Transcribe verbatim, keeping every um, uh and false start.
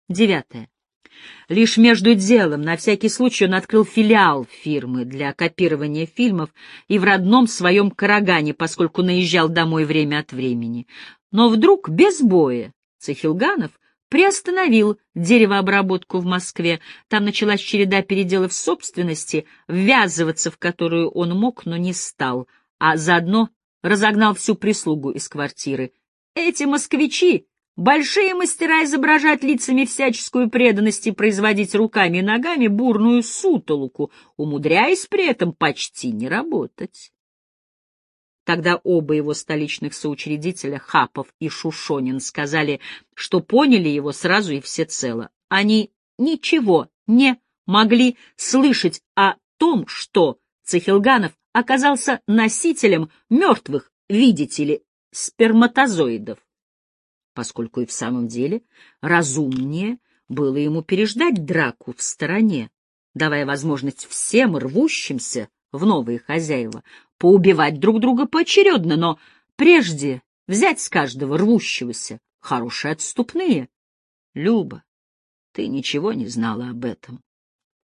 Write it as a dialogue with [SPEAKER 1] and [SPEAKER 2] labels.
[SPEAKER 1] Девятое. Лишь между делом, на всякий случай, он открыл филиал фирмы для копирования фильмов и в родном своем Карагане, поскольку наезжал домой время от времени. Но вдруг, без боя, Цехилганов приостановил деревообработку в Москве. Там началась череда переделов собственности, ввязываться в которую он мог, но не стал, а заодно разогнал всю прислугу из квартиры. Эти москвичи — большие мастера изображать лицами всяческую преданность и производить руками и ногами бурную сутолоку, умудряясь при этом почти не работать. Тогда оба его столичных соучредителя, Хапов и Шушонин, сказали, что поняли его сразу и всецело. Они ничего не могли слышать о том, что Цехилганов оказался носителем мертвых, видите ли, сперматозоидов, поскольку и в самом деле разумнее было ему переждать драку в стороне, давая возможность всем рвущимся в новые хозяева поубивать друг друга поочередно, но прежде взять с каждого рвущегося хорошие отступные. Люба, ты ничего не знала об этом.